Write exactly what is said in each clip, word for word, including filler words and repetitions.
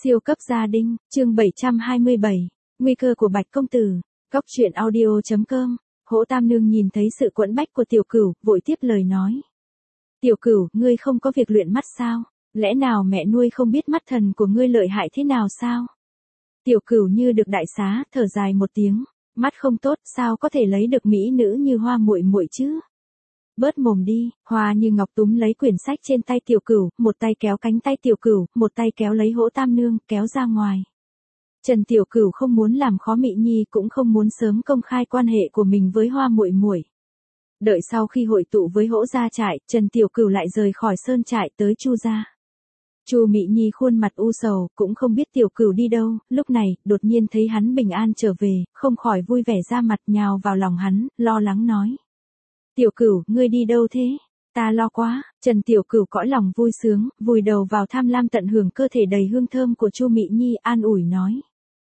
Siêu cấp gia đình, chương bảy trăm hai mươi bảy, nguy cơ của Bạch công tử. Góc truyện audio chấm com. Hỗ Tam Nương nhìn thấy sự quẫn bách của Tiểu Cửu, vội tiếp lời nói. Tiểu Cửu, ngươi không có việc luyện mắt sao? Lẽ nào mẹ nuôi không biết mắt thần của ngươi lợi hại thế nào sao? Tiểu Cửu như được đại xá, thở dài một tiếng, mắt không tốt, sao có thể lấy được mỹ nữ như Hoa muội muội chứ? Bớt mồm đi. Hoa Như Ngọc túm lấy quyển sách trên tay Tiểu Cửu, một tay kéo cánh tay Tiểu Cửu, một tay kéo lấy Hỗ Tam Nương, kéo ra ngoài. Trần Tiểu Cửu không muốn làm khó Mị Nhi, cũng không muốn sớm công khai quan hệ của mình với Hoa muội muội. Đợi sau khi hội tụ với Hỗ gia trại, Trần Tiểu Cửu lại rời khỏi sơn trại tới Chu gia. Chu Mị Nhi khuôn mặt u sầu, cũng không biết Tiểu Cửu đi đâu, lúc này, đột nhiên thấy hắn bình an trở về, không khỏi vui vẻ ra mặt nhào vào lòng hắn, lo lắng nói. Tiểu Cửu, ngươi đi đâu thế? Ta lo quá. Trần Tiểu Cửu cõi lòng vui sướng, vùi đầu vào tham lam tận hưởng cơ thể đầy hương thơm của Chu Mị Nhi, an ủi nói.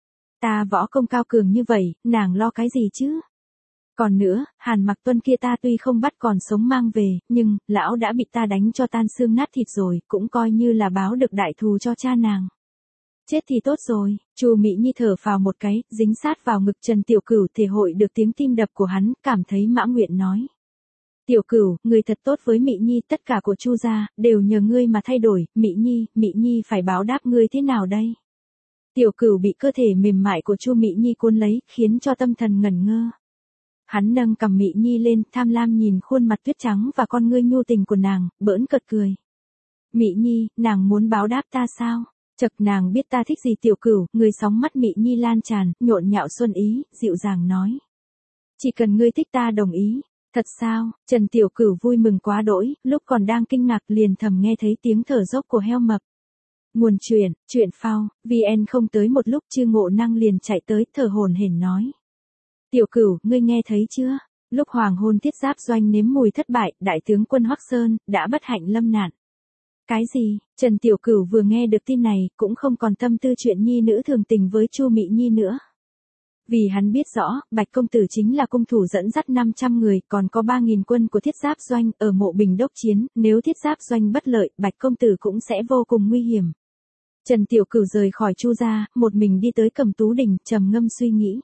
Ta võ công cao cường như vậy, nàng lo cái gì chứ? Còn nữa, Hàn Mặc Tuân kia ta tuy không bắt còn sống mang về, nhưng, lão đã bị ta đánh cho tan xương nát thịt rồi, cũng coi như là báo được đại thù cho cha nàng. Chết thì tốt rồi. Chu Mị Nhi thở phào một cái, dính sát vào ngực Trần Tiểu Cửu, thể hội được tiếng tim đập của hắn, cảm thấy mãn nguyện nói. Tiểu Cửu, ngươi thật tốt với Mị Nhi, tất cả của Chu gia đều nhờ ngươi mà thay đổi, Mị Nhi, Mị Nhi phải báo đáp ngươi thế nào đây? Tiểu Cửu bị cơ thể mềm mại của Chu Mị Nhi cuốn lấy, khiến cho tâm thần ngẩn ngơ. Hắn nâng cằm Mị Nhi lên, tham lam nhìn khuôn mặt tuyết trắng và con ngươi nhu tình của nàng, bỡn cợt cười. Mị Nhi, nàng muốn báo đáp ta sao? Chậc, nàng biết ta thích gì? Tiểu Cửu, người sóng mắt Mị Nhi lan tràn, nhộn nhạo xuân ý, dịu dàng nói. Chỉ cần ngươi thích ta đồng ý. Thật sao? Trần Tiểu Cửu vui mừng quá đỗi, lúc còn đang kinh ngạc liền thầm nghe thấy tiếng thở dốc của heo mập. Nguồn truyện, truyện phao, vê en không tới một lúc Chư Ngộ Năng liền chạy tới, thở hổn hển nói. Tiểu Cửu, ngươi nghe thấy chưa? Lúc hoàng hôn Thiết Giáp Doanh nếm mùi thất bại, đại tướng quân Hoắc Sơn đã bất hạnh lâm nạn. Cái gì? Trần Tiểu Cửu vừa nghe được tin này, cũng không còn tâm tư chuyện nhi nữ thường tình với Chu Mị Nhi nữa. Vì hắn biết rõ, Bạch công tử chính là cung thủ dẫn dắt năm trăm người, còn có ba nghìn quân của Thiết Giáp Doanh ở Mộ Bình đốc chiến, nếu Thiết Giáp Doanh bất lợi, Bạch công tử cũng sẽ vô cùng nguy hiểm. Trần Tiểu Cửu rời khỏi Chu gia, một mình đi tới Cẩm Tú Đình, trầm ngâm suy nghĩ.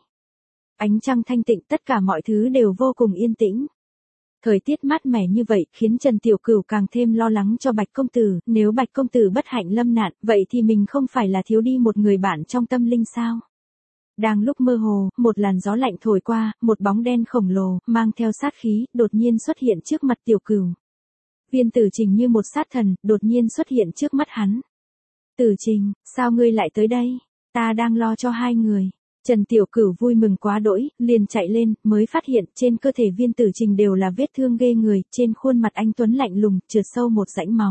Ánh trăng thanh tịnh, tất cả mọi thứ đều vô cùng yên tĩnh. Thời tiết mát mẻ như vậy, khiến Trần Tiểu Cửu càng thêm lo lắng cho Bạch công tử, nếu Bạch công tử bất hạnh lâm nạn, vậy thì mình không phải là thiếu đi một người bạn trong tâm linh sao? Đang lúc mơ hồ, một làn gió lạnh thổi qua, một bóng đen khổng lồ, mang theo sát khí, đột nhiên xuất hiện trước mặt Tiểu Cửu. Viên Tử Trình như một sát thần, đột nhiên xuất hiện trước mắt hắn. Tử Trình, sao ngươi lại tới đây? Ta đang lo cho hai người. Trần Tiểu Cửu vui mừng quá đỗi, liền chạy lên, mới phát hiện trên cơ thể Viên Tử Trình đều là vết thương ghê người, trên khuôn mặt anh tuấn lạnh lùng, trượt sâu một rãnh máu.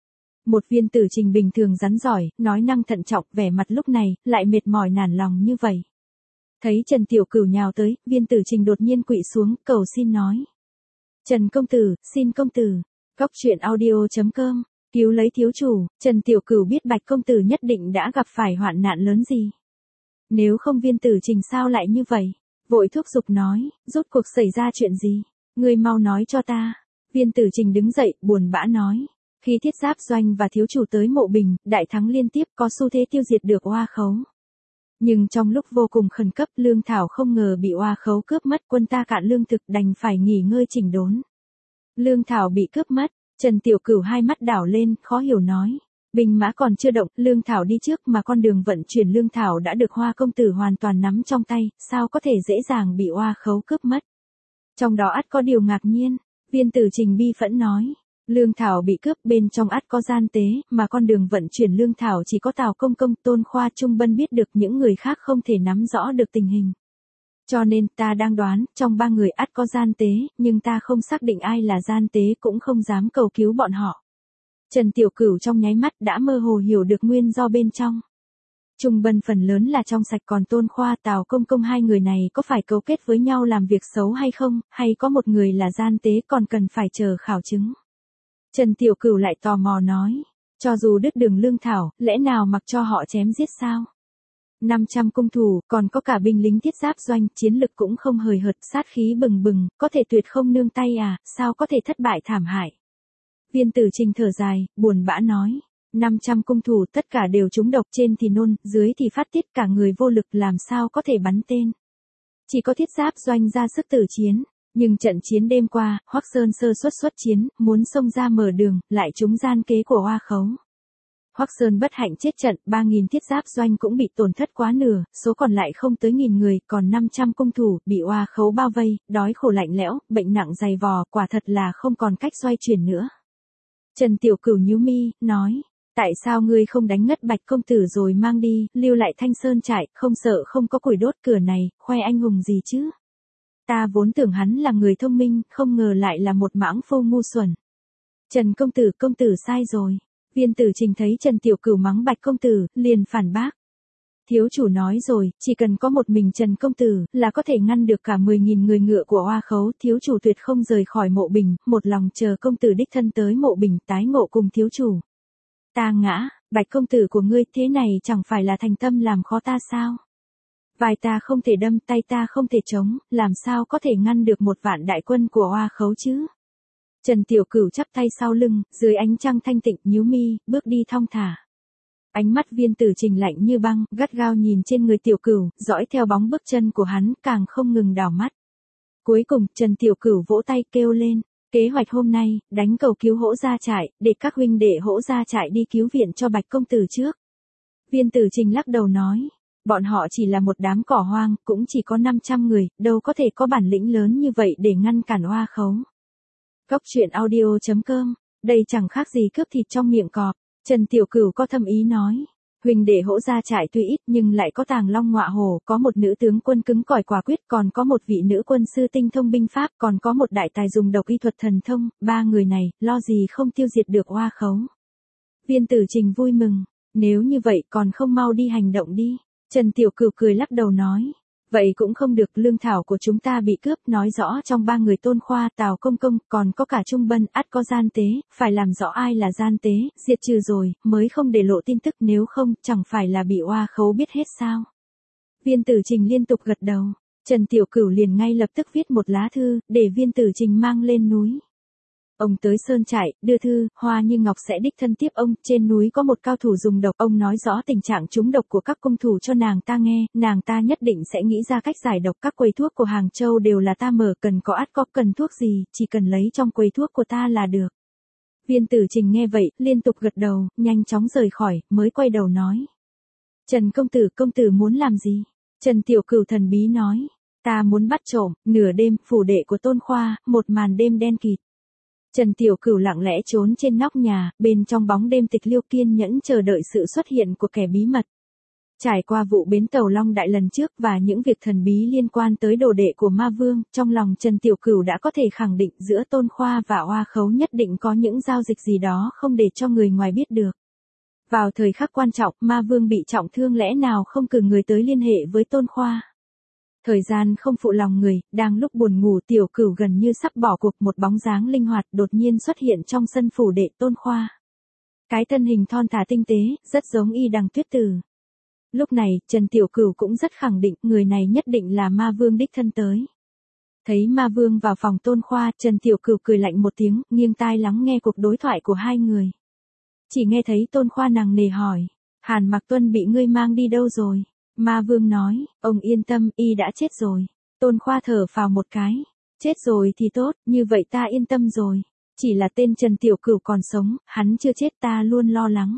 Một Viên Tử Trình bình thường rắn giỏi, nói năng thận trọng, vẻ mặt lúc này, lại mệt mỏi nản lòng như vậy. Thấy Trần Tiểu Cửu nhào tới, Viên Tử Trình đột nhiên quỵ xuống, cầu xin nói. Trần công tử, xin công tử. Góc truyện audio chấm com. Cứu lấy thiếu chủ. Trần Tiểu Cửu biết Bạch công tử nhất định đã gặp phải hoạn nạn lớn gì. Nếu không Viên Tử Trình sao lại như vậy? Vội thúc giục nói, rốt cuộc xảy ra chuyện gì? Ngươi mau nói cho ta. Viên Tử Trình đứng dậy, buồn bã nói. Khi Thiết Giáp Doanh và thiếu chủ tới Mộ Bình, đại thắng liên tiếp, có xu thế tiêu diệt được Oa Khấu. Nhưng trong lúc vô cùng khẩn cấp, lương thảo không ngờ bị Oa Khấu cướp mất, quân ta cạn lương thực, đành phải nghỉ ngơi chỉnh đốn. Lương thảo bị cướp mất. Trần Tiểu Cửu hai mắt đảo lên, khó hiểu nói. Binh mã còn chưa động, lương thảo đi trước mà con đường vận chuyển lương thảo đã được Hoa công tử hoàn toàn nắm trong tay, sao có thể dễ dàng bị Oa Khấu cướp mất? Trong đó ắt có điều ngạc nhiên. Viên Tử Trình bi phẫn nói. Lương thảo bị cướp, bên trong ắt có gian tế, mà con đường vận chuyển lương thảo chỉ có Tào Công Công, Tôn Khoa, Trung Bân biết được, những người khác không thể nắm rõ được tình hình. Cho nên, ta đang đoán, trong ba người ắt có gian tế, nhưng ta không xác định ai là gian tế, cũng không dám cầu cứu bọn họ. Trần Tiểu Cửu trong nháy mắt đã mơ hồ hiểu được nguyên do bên trong. Trung Bân phần lớn là trong sạch, còn Tôn Khoa, Tào Công Công hai người này có phải cấu kết với nhau làm việc xấu hay không, hay có một người là gian tế còn cần phải chờ khảo chứng. Trần Tiểu Cửu lại tò mò nói, cho dù đứt đường lương thảo, lẽ nào mặc cho họ chém giết sao? năm trăm cung thủ, còn có cả binh lính Thiết Giáp Doanh, chiến lực cũng không hời hợt, sát khí bừng bừng, có thể tuyệt không nương tay à, sao có thể thất bại thảm hại? Viên Tử Trình thở dài, buồn bã nói, năm trăm cung thủ tất cả đều trúng độc, trên thì nôn, dưới thì phát tiết, cả người vô lực làm sao có thể bắn tên. Chỉ có Thiết Giáp Doanh ra sức tử chiến. Nhưng trận chiến đêm qua, Hoắc Sơn sơ suất xuất chiến, muốn xông ra mở đường, lại trúng gian kế của Hoa Khấu. Hoắc Sơn bất hạnh chết trận, ba nghìn Thiết Giáp Doanh cũng bị tổn thất quá nửa, số còn lại không tới nghìn người, còn năm trăm cung thủ, bị Hoa Khấu bao vây, đói khổ lạnh lẽo, bệnh nặng dày vò, quả thật là không còn cách xoay chuyển nữa. Trần Tiểu Cửu nhíu mi, nói, tại sao ngươi không đánh ngất Bạch công tử rồi mang đi, lưu lại Thanh Sơn trại, không sợ không có củi đốt cửa này, khoe anh hùng gì chứ? Ta vốn tưởng hắn là người thông minh, không ngờ lại là một mãng phu ngu xuẩn. Trần công tử, công tử sai rồi. Viên Tử Trình thấy Trần Tiểu Cửu mắng Bạch công tử, liền phản bác. Thiếu chủ nói rồi, chỉ cần có một mình Trần công tử, là có thể ngăn được cả mười nghìn người ngựa của Hoa Khấu, thiếu chủ tuyệt không rời khỏi Mộ Bình, một lòng chờ công tử đích thân tới Mộ Bình tái ngộ cùng thiếu chủ. Ta ngã, Bạch công tử của ngươi thế này chẳng phải là thành tâm làm khó ta sao? Vai ta không thể đâm, tay ta không thể chống, làm sao có thể ngăn được một vạn đại quân của Hoa Khấu chứ? Trần Tiểu Cửu chắp tay sau lưng, dưới ánh trăng thanh tịnh, nhíu mi, bước đi thong thả. Ánh mắt Viên Tử Trình lạnh như băng, gắt gao nhìn trên người Tiểu Cửu, dõi theo bóng bước chân của hắn, càng không ngừng đảo mắt. Cuối cùng, Trần Tiểu Cửu vỗ tay kêu lên, kế hoạch hôm nay, đánh cầu cứu Hỗ Gia Trại, để các huynh đệ Hỗ Gia Trại đi cứu viện cho Bạch công tử trước. Viên Tử Trình lắc đầu nói, bọn họ chỉ là một đám cỏ hoang, cũng chỉ có năm trăm người, đâu có thể có bản lĩnh lớn như vậy để ngăn cản Hoa Khấu. Cốc truyện audio chấm com, đây chẳng khác gì cướp thịt trong miệng cọp. Trần Tiểu Cửu có thâm ý nói, huynh đệ Hỗ Gia Trại tuy ít nhưng lại có Tàng Long Ngọa Hổ, có một nữ tướng quân cứng cỏi quả quyết, còn có một vị nữ quân sư tinh thông binh pháp, còn có một đại tài dùng độc y thuật thần thông, ba người này, lo gì không tiêu diệt được Hoa Khấu. Viên Tử Trình vui mừng, nếu như vậy còn không mau đi hành động đi. Trần Tiểu Cửu cười lắc đầu nói, vậy cũng không được, lương thảo của chúng ta bị cướp, nói rõ trong ba người Tôn Khoa, Tào Công Công, còn có cả Trung Bân, ắt có gian tế, phải làm rõ ai là gian tế, diệt trừ rồi, mới không để lộ tin tức, nếu không, chẳng phải là bị Hoa Khấu biết hết sao. Viên Tử Trình liên tục gật đầu, Trần Tiểu Cửu liền ngay lập tức viết một lá thư, để Viên Tử Trình mang lên núi. Ông tới Sơn Trại, đưa thư, Hoa Như Ngọc sẽ đích thân tiếp ông, trên núi có một cao thủ dùng độc, ông nói rõ tình trạng trúng độc của các cung thủ cho nàng ta nghe, nàng ta nhất định sẽ nghĩ ra cách giải độc, các quầy thuốc của Hàng Châu đều là ta mở, cần có ắt có, cần thuốc gì, chỉ cần lấy trong quầy thuốc của ta là được. Viên Tử Trình nghe vậy, liên tục gật đầu, nhanh chóng rời khỏi, mới quay đầu nói. Trần công tử, công tử muốn làm gì? Trần Tiểu Cửu thần bí nói, ta muốn bắt trộm, nửa đêm, phủ đệ của Tôn Khoa, một màn đêm đen kịt. Trần Tiểu Cửu lặng lẽ trốn trên nóc nhà, bên trong bóng đêm tịch liêu kiên nhẫn chờ đợi sự xuất hiện của kẻ bí mật. Trải qua vụ bến tàu Long Đại lần trước và những việc thần bí liên quan tới đồ đệ của Ma Vương, trong lòng Trần Tiểu Cửu đã có thể khẳng định giữa Tôn Khoa và Hoa Khấu nhất định có những giao dịch gì đó không để cho người ngoài biết được. Vào thời khắc quan trọng, Ma Vương bị trọng thương lẽ nào không cử người tới liên hệ với Tôn Khoa. Thời gian không phụ lòng người, đang lúc buồn ngủ Tiểu Cửu gần như sắp bỏ cuộc, một bóng dáng linh hoạt đột nhiên xuất hiện trong sân phủ đệ Tôn Khoa. Cái thân hình thon thả tinh tế, rất giống Y Đằng Tuyết Tử. Lúc này, Trần Tiểu Cửu cũng rất khẳng định người này nhất định là Ma Vương đích thân tới. Thấy Ma Vương vào phòng Tôn Khoa, Trần Tiểu Cửu cười lạnh một tiếng, nghiêng tai lắng nghe cuộc đối thoại của hai người. Chỉ nghe thấy Tôn Khoa nặng nề hỏi, Hàn Mặc Tuân bị ngươi mang đi đâu rồi? Ma Vương nói, ông yên tâm, y đã chết rồi. Tôn Khoa thở phào một cái, chết rồi thì tốt, như vậy ta yên tâm rồi. Chỉ là tên Trần Tiểu Cửu còn sống, hắn chưa chết ta luôn lo lắng.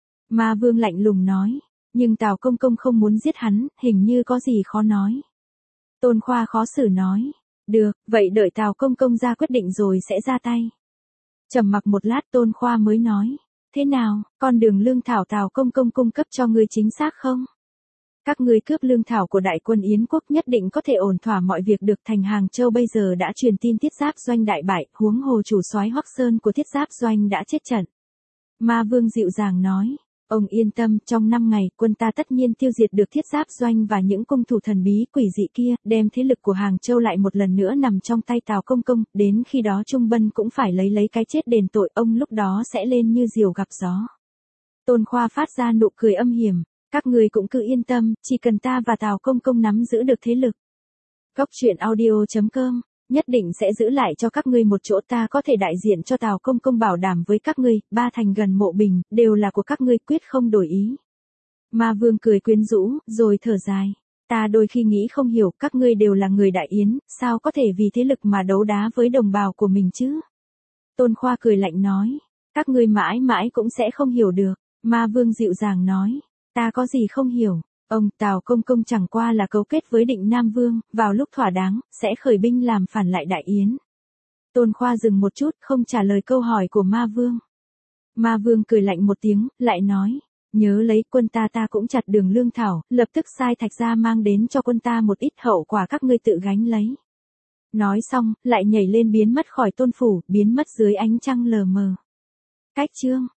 Ma Vương lạnh lùng nói, nhưng Tào Công Công không muốn giết hắn, hình như có gì khó nói. Tôn Khoa khó xử nói, được, vậy đợi Tào Công Công ra quyết định rồi sẽ ra tay. Trầm mặc một lát Tôn Khoa mới nói, thế nào, con đường lương thảo Tào Công Công cung cấp cho ngươi chính xác không? Các ngươi cướp lương thảo của đại quân Yến quốc nhất định có thể ổn thỏa mọi việc được, thành Hàng Châu bây giờ đã truyền tin Thiết Giáp Doanh đại bại, huống hồ chủ soái Hoắc Sơn của Thiết Giáp Doanh đã chết trận. Ma Vương dịu dàng nói, ông yên tâm, trong năm ngày, quân ta tất nhiên tiêu diệt được Thiết Giáp Doanh và những cung thủ thần bí quỷ dị kia, đem thế lực của Hàng Châu lại một lần nữa nằm trong tay Tào Công Công, đến khi đó Trung Bân cũng phải lấy lấy cái chết đền tội, ông lúc đó sẽ lên như diều gặp gió. Tôn Khoa phát ra nụ cười âm hiểm. Các người cũng cứ yên tâm, chỉ cần ta và Tào Công Công nắm giữ được thế lực. Cốc truyện audio chấm com nhất định sẽ giữ lại cho các ngươi một chỗ, ta có thể đại diện cho Tào công công bảo đảm với các ngươi, ba thành gần Mộ Bình, đều là của các ngươi, quyết không đổi ý. Ma Vương cười quyến rũ, rồi thở dài. Ta đôi khi nghĩ không hiểu, các ngươi đều là người Đại Yến, sao có thể vì thế lực mà đấu đá với đồng bào của mình chứ? Tôn Khoa cười lạnh nói. Các ngươi mãi mãi cũng sẽ không hiểu được. Ma Vương dịu dàng nói. Ta có gì không hiểu? Ông Tào công công chẳng qua là cấu kết với Định Nam Vương, vào lúc thỏa đáng, sẽ khởi binh làm phản lại Đại Yến. Tôn Khoa dừng một chút, không trả lời câu hỏi của Ma Vương. Ma Vương cười lạnh một tiếng, lại nói. Nhớ lấy, quân ta ta cũng chặt đường lương thảo, lập tức sai Thạch Gia mang đến cho quân ta một ít, hậu quả các ngươi tự gánh lấy. Nói xong, lại nhảy lên biến mất khỏi Tôn phủ, biến mất dưới ánh trăng lờ mờ. Cách chương